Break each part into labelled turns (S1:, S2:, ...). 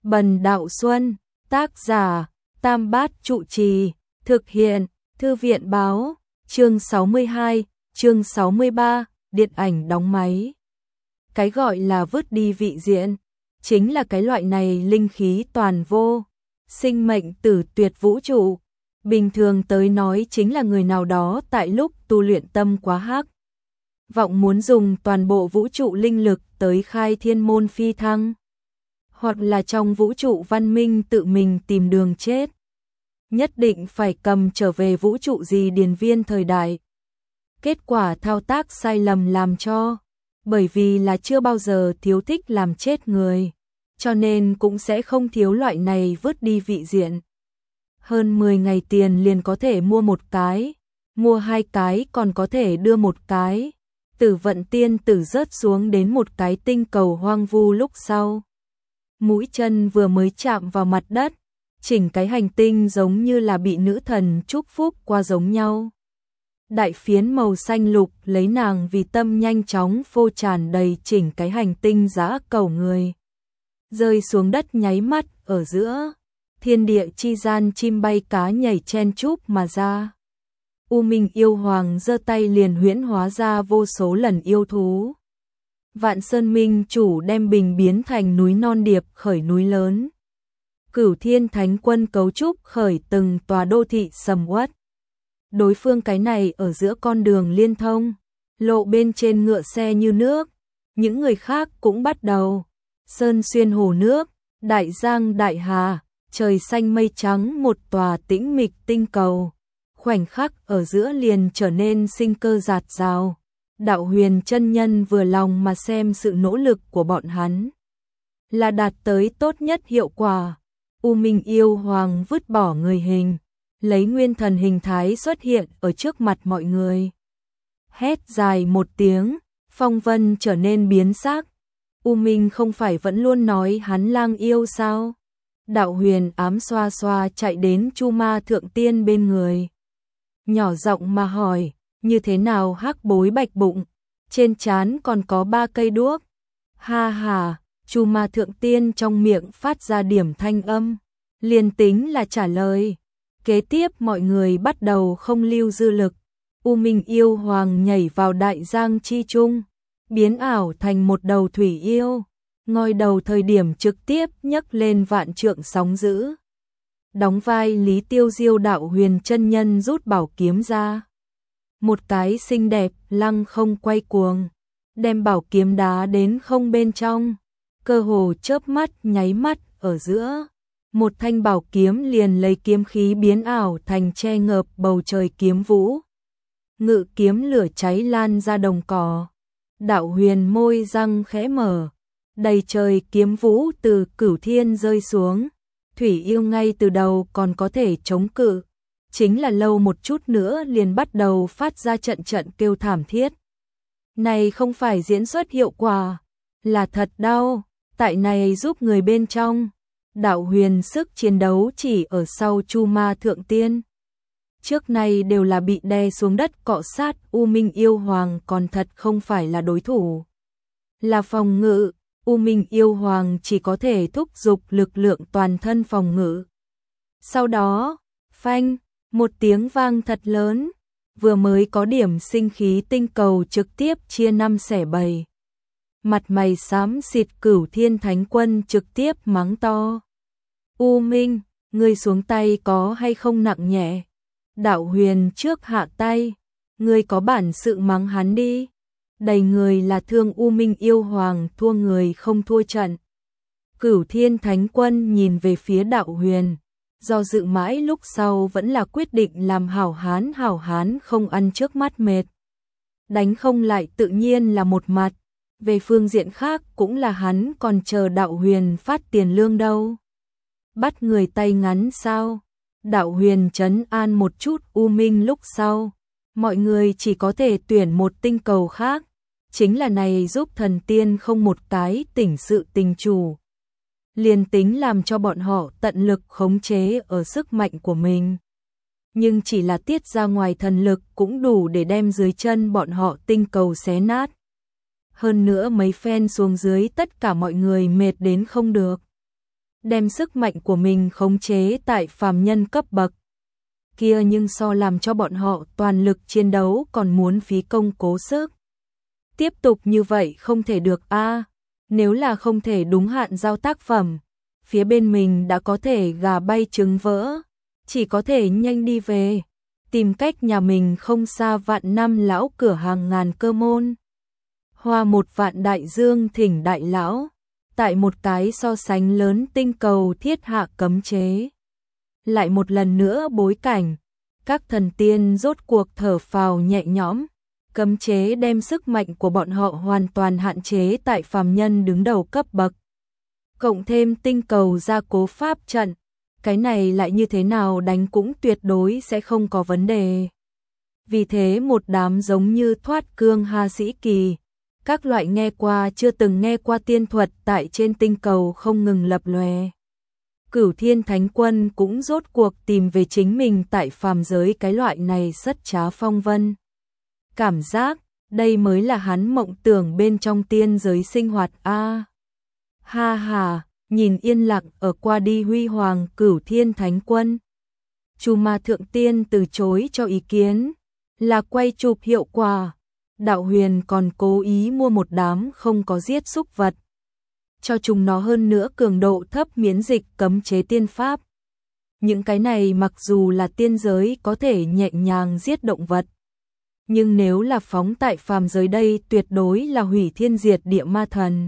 S1: Bần Đạo Xuân, tác giả, Tam Bát Trụ Trì, thực hiện, Thư viện báo, chương 62, chương 63, điện ảnh đóng máy. Cái gọi là vứt đi vị diện, chính là cái loại này linh khí toàn vô, sinh mệnh tử tuyệt vũ trụ. Bình thường tới nói chính là người nào đó tại lúc tu luyện tâm quá hắc vọng muốn dùng toàn bộ vũ trụ linh lực tới khai thiên môn phi thăng, hoặc là trong vũ trụ văn minh tự mình tìm đường chết. Nhất định phải cầm trở về vũ trụ gì điền viên thời đại. Kết quả thao tác sai lầm làm cho, bởi vì là chưa bao giờ thiếu thích làm chết người, cho nên cũng sẽ không thiếu loại này vứt đi vị diện. Hơn 10 ngày tiền liền có thể mua một cái, mua 2 cái còn có thể đưa một cái. Tử vận tiên tử rớt xuống đến một cái tinh cầu hoang vu lúc sau. Mũi chân vừa mới chạm vào mặt đất, chỉnh cái hành tinh giống như là bị nữ thần chúc phúc qua giống nhau. Đại phiến màu xanh lục lấy nàng vì tâm nhanh chóng phô tràn đầy chỉnh cái hành tinh dã cầu người. Rơi xuống đất nháy mắt ở giữa, thiên địa chi gian chim bay cá nhảy chen chúc mà ra. U Minh yêu hoàng giơ tay liền huyễn hóa ra vô số lần yêu thú. Vạn Sơn Minh chủ đem bình biến thành núi non điệp khởi núi lớn. Cửu Thiên Thánh Quân cấu trúc khởi từng tòa đô thị sầm uất. Đối phương cái này ở giữa con đường liên thông, lộ bên trên ngựa xe như nước. Những người khác cũng bắt đầu. Sơn xuyên hồ nước, đại giang đại hà, trời xanh mây trắng, một tòa tĩnh mịch tinh cầu. Khoảnh khắc ở giữa liền trở nên sinh cơ rạt rào. Đạo Huyền chân nhân vừa lòng mà xem sự nỗ lực của bọn hắn là đạt tới tốt nhất hiệu quả. U Minh yêu hoàng vứt bỏ người hình, lấy nguyên thần hình thái xuất hiện ở trước mặt mọi người. Hét dài một tiếng, phong vân trở nên biến sắc. U Minh không phải vẫn luôn nói hắn lang yêu sao? Đạo Huyền ám xoa xoa chạy đến Chu Ma thượng tiên bên người, nhỏ giọng mà hỏi, như thế nào hắc bối bạch bụng, trên trán còn có 3 cây đuốc. Ha ha, Chu Ma thượng tiên trong miệng phát ra điểm thanh âm, liền tính là trả lời. Kế tiếp mọi người bắt đầu không lưu dư lực. U Minh yêu hoàng nhảy vào đại giang chi trung, biến ảo thành một đầu thủy yêu, ngoi đầu thời điểm trực tiếp nhấc lên vạn trượng sóng dữ. Đóng vai Lý Tiêu Diêu Đạo Huyền chân nhân rút bảo kiếm ra. Một cái xinh đẹp lăng không quay cuồng, đem bảo kiếm đá đến không bên trong, cơ hồ chớp mắt nháy mắt ở giữa. Một thanh bảo kiếm liền lấy kiếm khí biến ảo thành che ngợp bầu trời kiếm vũ. Ngự kiếm lửa cháy lan ra đồng cỏ. Đạo Huyền môi răng khẽ mở, đầy trời kiếm vũ từ cửu thiên rơi xuống. Thủy yêu ngay từ đầu còn có thể chống cự, chính là lâu một chút nữa liền bắt đầu phát ra trận trận kêu thảm thiết. Này không phải diễn xuất hiệu quả, là thật đau, tại này giúp người bên trong. Đạo Huyền sức chiến đấu chỉ ở sau Chu Ma thượng tiên. Trước này đều là bị đè xuống đất cọ sát, U Minh yêu hoàng còn thật không phải là đối thủ. Là phòng ngự, U Minh yêu hoàng chỉ có thể thúc giục lực lượng toàn thân phòng ngự. Sau đó, phanh, một tiếng vang thật lớn, vừa mới có điểm sinh khí tinh cầu trực tiếp chia 5 xẻ 7. Mặt mày xám xịt Cửu Thiên Thánh Quân trực tiếp mắng to. U Minh, ngươi xuống tay có hay không nặng nhẹ? Đạo Huyền trước hạ tay, ngươi có bản sự mắng hắn đi. Đầy người là thương U Minh yêu hoàng thua người không thua trận. Cửu Thiên Thánh Quân nhìn về phía Đạo Huyền, do dự mãi lúc sau vẫn là quyết định làm hảo hán không ăn trước mắt mệt. Đánh không lại tự nhiên là một mặt, về phương diện khác cũng là hắn còn chờ Đạo Huyền phát tiền lương đâu. Bắt người tay ngắn sao? Đạo Huyền trấn an một chút U Minh lúc sau, mọi người chỉ có thể tuyển một tinh cầu khác, chính là này giúp thần tiên không một cái tỉnh sự tình chủ. Liền tính làm cho bọn họ tận lực khống chế ở sức mạnh của mình, nhưng chỉ là tiết ra ngoài thần lực cũng đủ để đem dưới chân bọn họ tinh cầu xé nát. Hơn nữa mấy phen xuống dưới tất cả mọi người mệt đến không được. đem sức mạnh của mình khống chế tại phàm nhân cấp bậc kia, nhưng so làm cho bọn họ toàn lực chiến đấu còn muốn phí công cố sức. Tiếp tục như vậy không thể được a. Nếu là không thể đúng hạn giao tác phẩm, phía bên mình đã có thể gà bay trứng vỡ, chỉ có thể nhanh đi về, tìm cách nhà mình không xa vạn năm lão cửa hàng ngàn cơ môn. Hoa một vạn đại dương thỉnh đại lão, tại một cái so sánh lớn tinh cầu thiết hạ cấm chế. Lại một lần nữa bối cảnh, các thần tiên rốt cuộc thở phào nhẹ nhõm, cấm chế đem sức mạnh của bọn họ hoàn toàn hạn chế tại phàm nhân đứng đầu cấp bậc. Cộng thêm tinh cầu gia cố pháp trận, cái này lại như thế nào đánh cũng tuyệt đối sẽ không có vấn đề. Vì thế một đám giống như thoát cương ha sĩ kỳ, các loại nghe qua chưa từng nghe qua tiên thuật tại trên tinh cầu không ngừng lập lòe. Cửu Thiên Thánh Quân cũng rốt cuộc tìm về chính mình tại phàm giới cái loại này rất trá phong vân. Cảm giác, đây mới là hắn mộng tưởng bên trong tiên giới sinh hoạt a. Ha ha, nhìn yên lặng ở qua đi huy hoàng Cửu Thiên Thánh Quân. Chu Ma Thượng Tiên từ chối cho ý kiến, là quay chụp hiệu quả. Đạo Huyền còn cố ý mua một đám không có giết súc vật, cho chúng nó hơn nữa cường độ thấp miễn dịch cấm chế tiên pháp. Những cái này mặc dù là tiên giới có thể nhẹ nhàng giết động vật, nhưng nếu là phóng tại phàm giới đây tuyệt đối là hủy thiên diệt địa ma thần.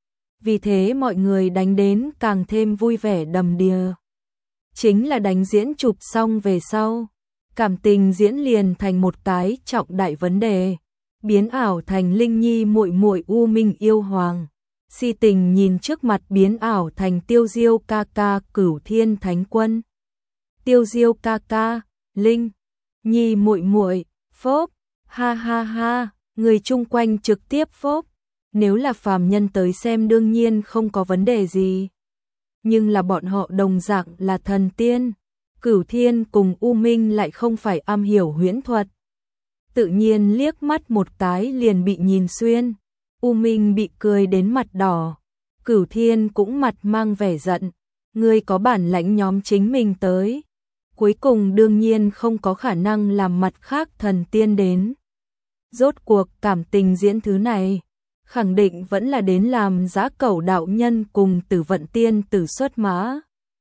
S1: Vì thế mọi người đánh đến càng thêm vui vẻ đầm đìa. Chính là đánh diễn chụp xong về sau, cảm tình diễn liền thành một cái trọng đại vấn đề, biến ảo thành Linh Nhi muội muội U Minh yêu hoàng. Si Tình nhìn trước mặt biến ảo thành Tiêu Diêu ca ca Cửu Thiên Thánh Quân. Tiêu Diêu ca ca, Linh Nhi muội muội, phốp, ha ha ha, người chung quanh trực tiếp phốp. Nếu là phàm nhân tới xem đương nhiên không có vấn đề gì. Nhưng là bọn họ đồng dạng là thần tiên, Cửu Thiên cùng U Minh lại không phải am hiểu huyễn thuật. Tự nhiên liếc mắt một cái liền bị nhìn xuyên. U Minh bị cười đến mặt đỏ, Cửu Thiên cũng mặt mang vẻ giận, ngươi có bản lãnh nhóm chính mình tới. Cuối cùng đương nhiên không có khả năng làm mặt khác thần tiên đến. Rốt cuộc cảm tình diễn thứ này, khẳng định vẫn là đến làm Giá Cẩu đạo nhân cùng Tử Vận tiên tử xuất mã.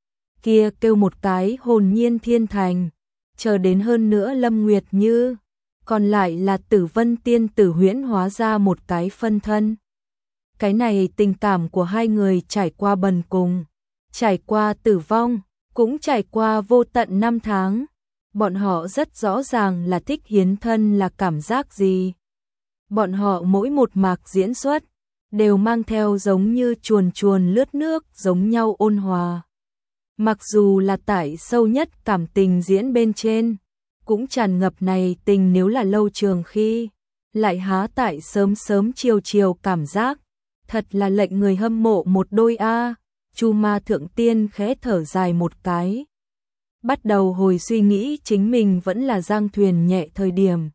S1: Kia kêu một cái hồn nhiên thiên thành, chờ đến hơn nữa Lâm Nguyệt Như. Còn lại là Tử Vân tiên tử huyễn hóa ra một cái phân thân. Cái này tình cảm của hai người trải qua bần cùng, trải qua tử vong, cũng trải qua vô tận năm tháng. Bọn họ rất rõ ràng là thích hiến thân là cảm giác gì. Bọn họ mỗi một mạc diễn xuất, đều mang theo giống như chuồn chuồn lướt nước giống nhau ôn hòa. Mặc dù là tại sâu nhất cảm tình diễn bên trên, cũng tràn ngập này tình nếu là lâu trường khi, lại há tại sớm sớm chiều chiều cảm giác, thật là lệnh người hâm mộ một đôi a. Chu Ma Thượng Tiên khẽ thở dài một cái, bắt đầu hồi suy nghĩ chính mình vẫn là giang thuyền nhẹ thời điểm.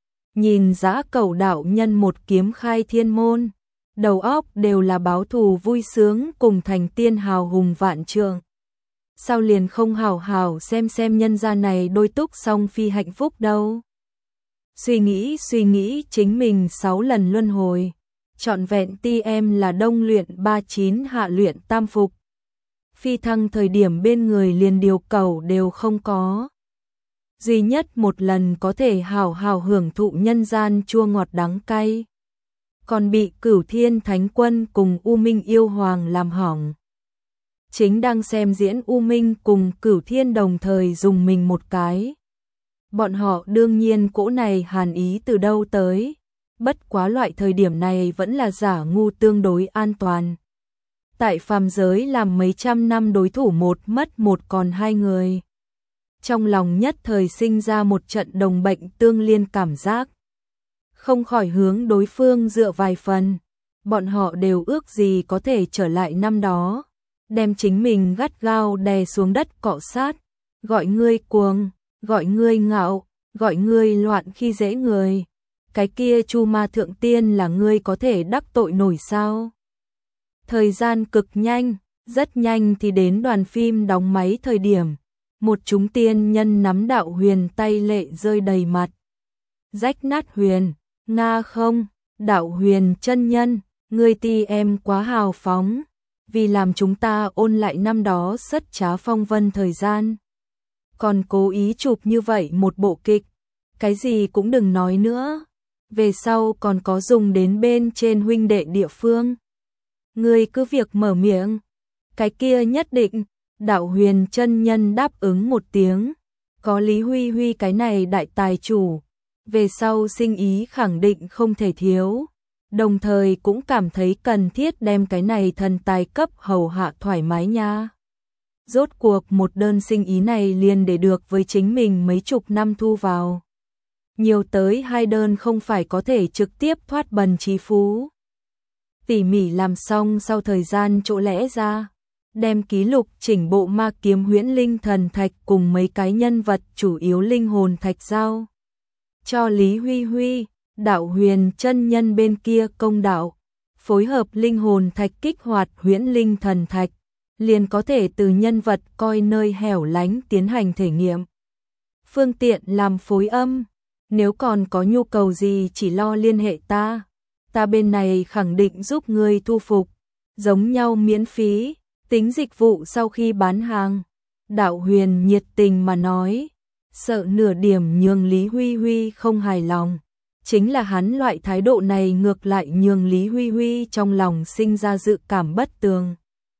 S1: Nhìn Giá Cẩu đạo nhân một kiếm khai thiên môn, đầu óc đều là báo thù vui sướng cùng thành tiên hào hùng vạn trượng. Sao liền không hào hào xem nhân gia này đôi túc song phi hạnh phúc đâu. Suy nghĩ chính mình 6 lần luân hồi, trọn vẹn ti em là đông luyện 39 hạ luyện tam phục. Phi thăng thời điểm bên người liền điều cầu đều không có. Duy nhất một lần có thể hào hào hưởng thụ nhân gian chua ngọt đắng cay. Còn bị Cửu Thiên Thánh Quân cùng U Minh yêu hoàng làm hỏng. Chính đang xem diễn U Minh cùng Cửu Thiên đồng thời dùng mình một cái. Bọn họ đương nhiên cỗ này hàn ý từ đâu tới, bất quá loại thời điểm này vẫn là giả ngu tương đối an toàn. Tại phàm giới làm mấy trăm năm đối thủ một mất một còn hai người. Trong lòng nhất thời sinh ra một trận đồng bệnh tương liên cảm giác. Không khỏi hướng đối phương dựa vài phần, bọn họ đều ước gì có thể trở lại năm đó. Đem chính mình gắt gao đè xuống đất cọ sát, gọi ngươi cuồng, gọi ngươi ngạo, gọi ngươi loạn khi dễ người. Cái kia Chu Ma Thượng Tiên là ngươi có thể đắc tội nổi sao? Thời gian cực nhanh, Rất nhanh thì đến đoàn phim đóng máy thời điểm, một chúng tiên nhân nắm Đạo Huyền tay lệ rơi đầy mặt. Rách nát Huyền, Nga không, Đạo Huyền chân nhân, ngươi ti em quá hào phóng, vì làm chúng ta ôn lại năm đó sất trá phong vân thời gian. Còn cố ý chụp như vậy một bộ kịch, cái gì cũng đừng nói nữa, về sau còn có dùng đến bên trên huynh đệ địa phương. Ngươi cứ việc mở miệng, cái kia nhất định. Đạo Huyền chân nhân đáp ứng một tiếng, có Lý Huy Huy cái này đại tài chủ, về sau sinh ý khẳng định không thể thiếu, đồng thời cũng cảm thấy cần thiết đem cái này thần tài cấp hầu hạ thoải mái nha. Rốt cuộc một đơn sinh ý này liền để được với chính mình mấy chục năm thu vào. Nhiều tới 2 đơn không phải có thể trực tiếp thoát bần trí phú. Tỉ mỉ làm xong sau thời gian chỗ lẽ ra, đem ký lục chỉnh bộ ma kiếm huyễn linh thần thạch cùng mấy cái nhân vật chủ yếu linh hồn thạch giao cho Lý Huy Huy. Đạo Huyền chân nhân bên kia công đạo, phối hợp linh hồn thạch kích hoạt huyễn linh thần thạch, liền có thể từ nhân vật coi nơi hẻo lánh tiến hành thể nghiệm. Phương tiện làm phối âm, nếu còn có nhu cầu gì chỉ lo liên hệ ta bên này khẳng định giúp ngươi thu phục, giống nhau miễn phí, tính dịch vụ sau khi bán hàng. Đạo Huyền nhiệt tình mà nói, sợ nửa điểm nhường Lý Huy Huy không hài lòng. Chính là hắn loại thái độ này ngược lại nhường Lý Huy Huy trong lòng sinh ra dự cảm bất tường.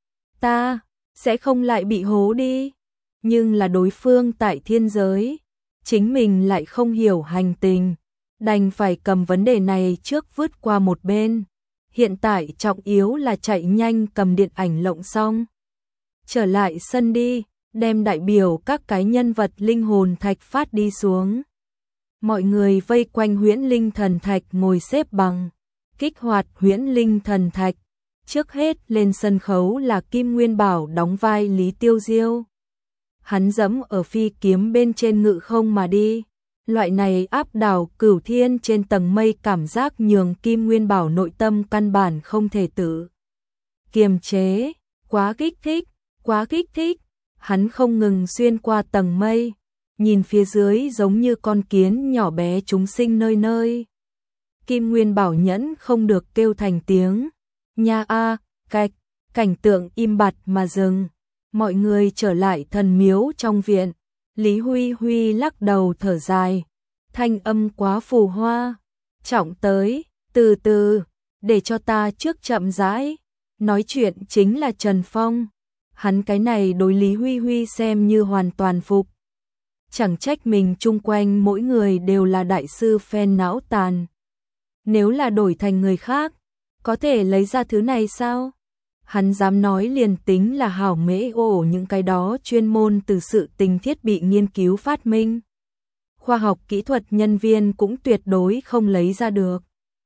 S1: Ta sẽ không lại bị hố đi, nhưng là đối phương tại thiên giới, chính mình lại không hiểu hành tình, đành phải cầm vấn đề này trước vứt qua một bên. Hiện tại trọng yếu là chạy nhanh cầm điện ảnh lộng xong, trở lại sân đi, đem đại biểu các cái nhân vật linh hồn thạch phát đi xuống. Mọi người vây quanh huyễn linh thần thạch ngồi xếp bằng, kích hoạt huyễn linh thần thạch. Trước hết lên sân khấu là Kim Nguyên Bảo đóng vai Lý Tiêu Diêu. Hắn dẫm ở phi kiếm bên trên ngự không mà đi. Loại này áp đảo cửu thiên trên tầng mây cảm giác nhường Kim Nguyên Bảo nội tâm căn bản không thể tự kiềm chế, quá kích thích, quá kích thích. Hắn không ngừng xuyên qua tầng mây, nhìn phía dưới giống như con kiến nhỏ bé chúng sinh nơi nơi. Kim Nguyên Bảo nhẫn không được kêu thành tiếng, nha a, cạch, cảnh tượng im bặt mà dừng. Mọi người trở lại thần miếu trong viện, Lý Huy Huy lắc đầu thở dài, thanh âm quá phù hoa, trọng tới, từ từ, để cho ta trước chậm rãi. Nói chuyện chính là Trần Phong, hắn cái này đối Lý Huy Huy xem như hoàn toàn phục. Chẳng trách mình chung quanh mỗi người đều là đại sư phen não tàn. Nếu là đổi thành người khác, có thể lấy ra thứ này sao? Hắn dám nói liền tính là hảo mễ ổ những cái đó chuyên môn từ sự tình thiết bị nghiên cứu phát minh. Khoa học kỹ thuật nhân viên cũng tuyệt đối không lấy ra được.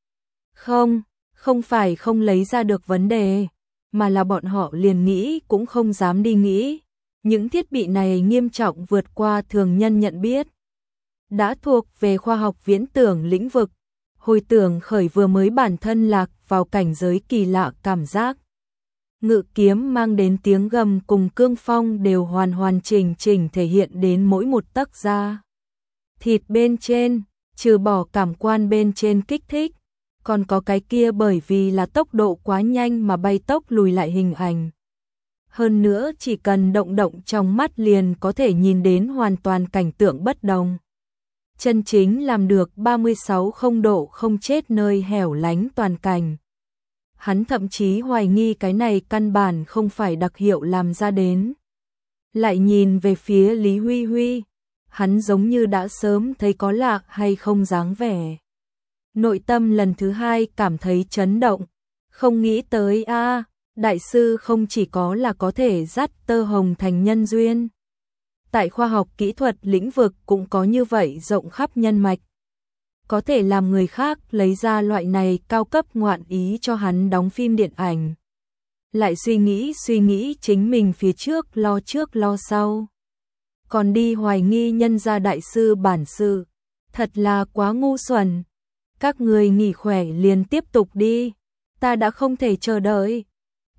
S1: Không phải không lấy ra được vấn đề, mà là bọn họ liền nghĩ cũng không dám đi nghĩ. Những thiết bị này nghiêm trọng vượt qua thường nhân nhận biết. Đã thuộc về khoa học viễn tưởng lĩnh vực, hồi tưởng khởi vừa mới bản thân lạc vào cảnh giới kỳ lạ cảm giác. Ngự kiếm mang đến tiếng gầm cùng cương phong đều hoàn chỉnh thể hiện đến mỗi một tấc da thịt bên trên, trừ bỏ cảm quan bên trên kích thích, còn có cái kia bởi vì là tốc độ quá nhanh mà bay tốc lùi lại hình ảnh. Hơn nữa chỉ cần động trong mắt liền có thể nhìn đến hoàn toàn cảnh tượng bất đồng. Chân chính làm được 36 không độ không chết nơi hẻo lánh toàn cảnh. Hắn thậm chí hoài nghi cái này căn bản không phải đặc hiệu làm ra đến. Lại nhìn về phía Lý Huy Huy, hắn giống như đã sớm thấy có lạ hay không dáng vẻ. Nội tâm lần thứ hai cảm thấy chấn động, không nghĩ tới đại sư không chỉ có là có thể dắt tơ hồng thành nhân duyên. Tại khoa học kỹ thuật lĩnh vực cũng có như vậy rộng khắp nhân mạch. Có thể làm người khác lấy ra loại này cao cấp ngoạn ý cho hắn đóng phim điện ảnh. Lại suy nghĩ chính mình phía trước lo sau. Còn đi hoài nghi nhân gia đại sư bản sự. Thật là quá ngu xuẩn. Các người nghỉ khỏe liền tiếp tục đi. Ta đã không thể chờ đợi.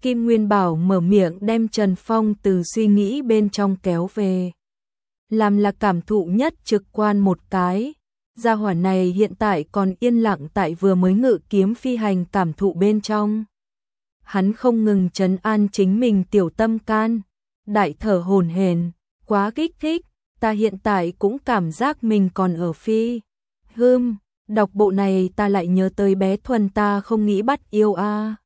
S1: Kim Nguyên Bảo mở miệng đem Trần Phong từ suy nghĩ bên trong kéo về. Làm là cảm thụ nhất trực quan một cái. Gia hỏa này hiện tại còn yên lặng tại vừa mới ngự kiếm phi hành cảm thụ bên trong. Hắn không ngừng trấn an chính mình tiểu tâm can. Đại thở hổn hển, quá kích thích, ta hiện tại cũng cảm giác mình còn ở phi. Đọc bộ này ta lại nhớ tới bé Thuần ta không nghĩ bắt yêu a.